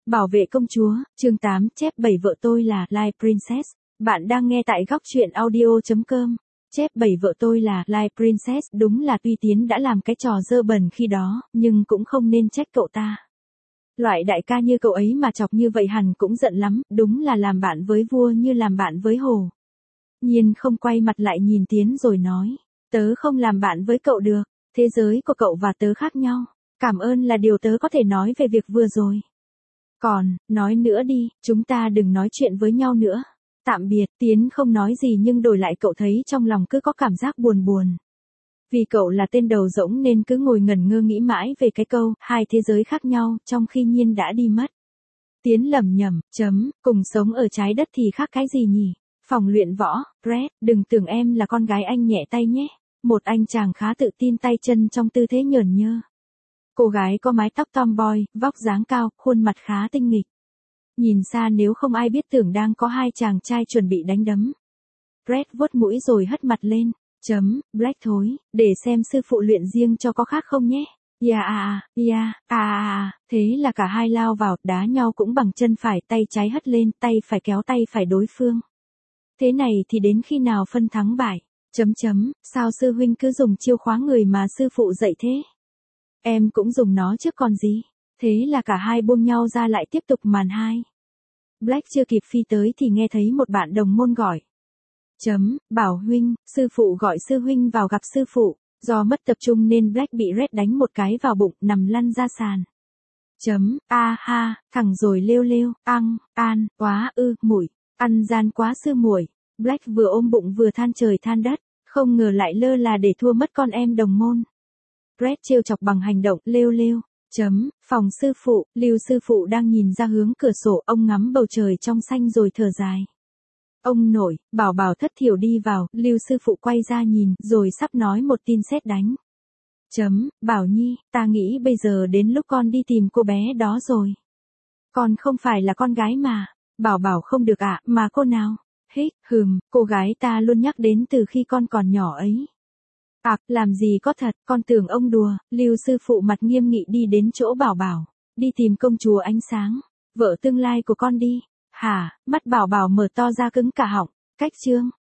Bảo vệ công chúa, chương 8, chép 7 vợ tôi là Live Princess. Bạn đang nghe tại góc truyện audio.com. Chép 7 vợ tôi là Live Princess, đúng là tuy Tiến đã làm cái trò dơ bẩn khi đó, nhưng cũng không nên trách cậu ta. Loại đại ca như cậu ấy mà chọc như vậy hẳn cũng giận lắm, đúng là làm bạn với vua như làm bạn với hổ. Nhiên không quay mặt lại nhìn Tiến rồi nói, tớ không làm bạn với cậu được, thế giới của cậu và tớ khác nhau. Cảm ơn là điều tớ có thể nói về việc vừa rồi. Còn, nói nữa đi, chúng ta đừng nói chuyện với nhau nữa. Tạm biệt, Tiến không nói gì nhưng đổi lại cậu thấy trong lòng cứ có cảm giác buồn buồn. Vì cậu là tên đầu rỗng nên cứ ngồi ngẩn ngơ nghĩ mãi về cái câu, hai thế giới khác nhau, trong khi Nhiên đã đi mất. Tiến lẩm nhẩm, cùng sống ở trái đất thì khác cái gì nhỉ? Phòng luyện võ, Brett, đừng tưởng em là con gái anh nhẹ tay nhé. Một anh chàng khá tự tin tay chân trong tư thế nhởn nhơ. Cô gái có mái tóc tomboy, vóc dáng cao, khuôn mặt khá tinh nghịch. Nhìn xa nếu không ai biết tưởng đang có hai chàng trai chuẩn bị đánh đấm. Brett vuốt mũi rồi hất mặt lên. Black thối, để xem sư phụ luyện riêng cho có khác không nhé. Thế là cả hai lao vào, đá nhau cũng bằng chân phải, tay trái hất lên, tay phải kéo tay phải đối phương. Thế này thì đến khi nào phân thắng bại? Sao sư huynh cứ dùng chiêu khóa người mà sư phụ dạy thế? Em cũng dùng nó trước còn gì. Thế là cả hai buông nhau ra lại tiếp tục màn hai. Black chưa kịp phi tới thì nghe thấy một bạn đồng môn gọi. Bảo huynh, sư phụ gọi sư huynh vào gặp sư phụ. Do mất tập trung nên Black bị Red đánh một cái vào bụng, nằm lăn ra sàn. Thằng rồi lêu, quá muội, ăn gian quá sư muội. Black vừa ôm bụng vừa than trời than đất, không ngờ lại lơ là để thua mất con em đồng môn. Red trêu chọc bằng hành động, lêu. Phòng sư phụ, Lưu sư phụ đang nhìn ra hướng cửa sổ, ông ngắm bầu trời trong xanh rồi thở dài. Ông nội, Bảo thất thiểu đi vào, Lưu sư phụ quay ra nhìn, rồi sắp nói một tin sét đánh. Bảo Nhi, ta nghĩ bây giờ đến lúc con đi tìm cô bé đó rồi. Con không phải là con gái mà. Bảo không được ạ, mà cô nào? Cô gái ta luôn nhắc đến từ khi con còn nhỏ ấy. Làm gì có thật, con tưởng ông đùa. Lưu sư phụ mặt nghiêm nghị đi đến chỗ Bảo. Đi tìm công chúa ánh sáng, vợ tương lai của con đi. Hả? Mắt Bảo mở to ra cứng cả họng. Cách chương.